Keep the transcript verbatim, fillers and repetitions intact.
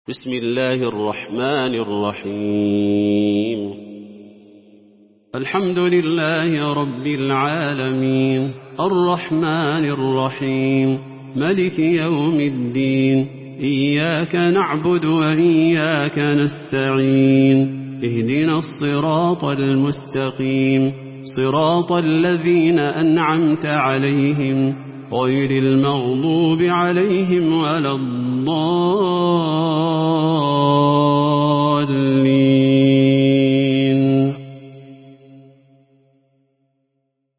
بسم الله الرحمن الرحيم الحمد لله رب العالمين الرحمن الرحيم ملك يوم الدين إياك نعبد وإياك نستعين اهدنا الصراط المستقيم صراط الذين أنعمت عليهم غير المغضوب عليهم ولا الضالين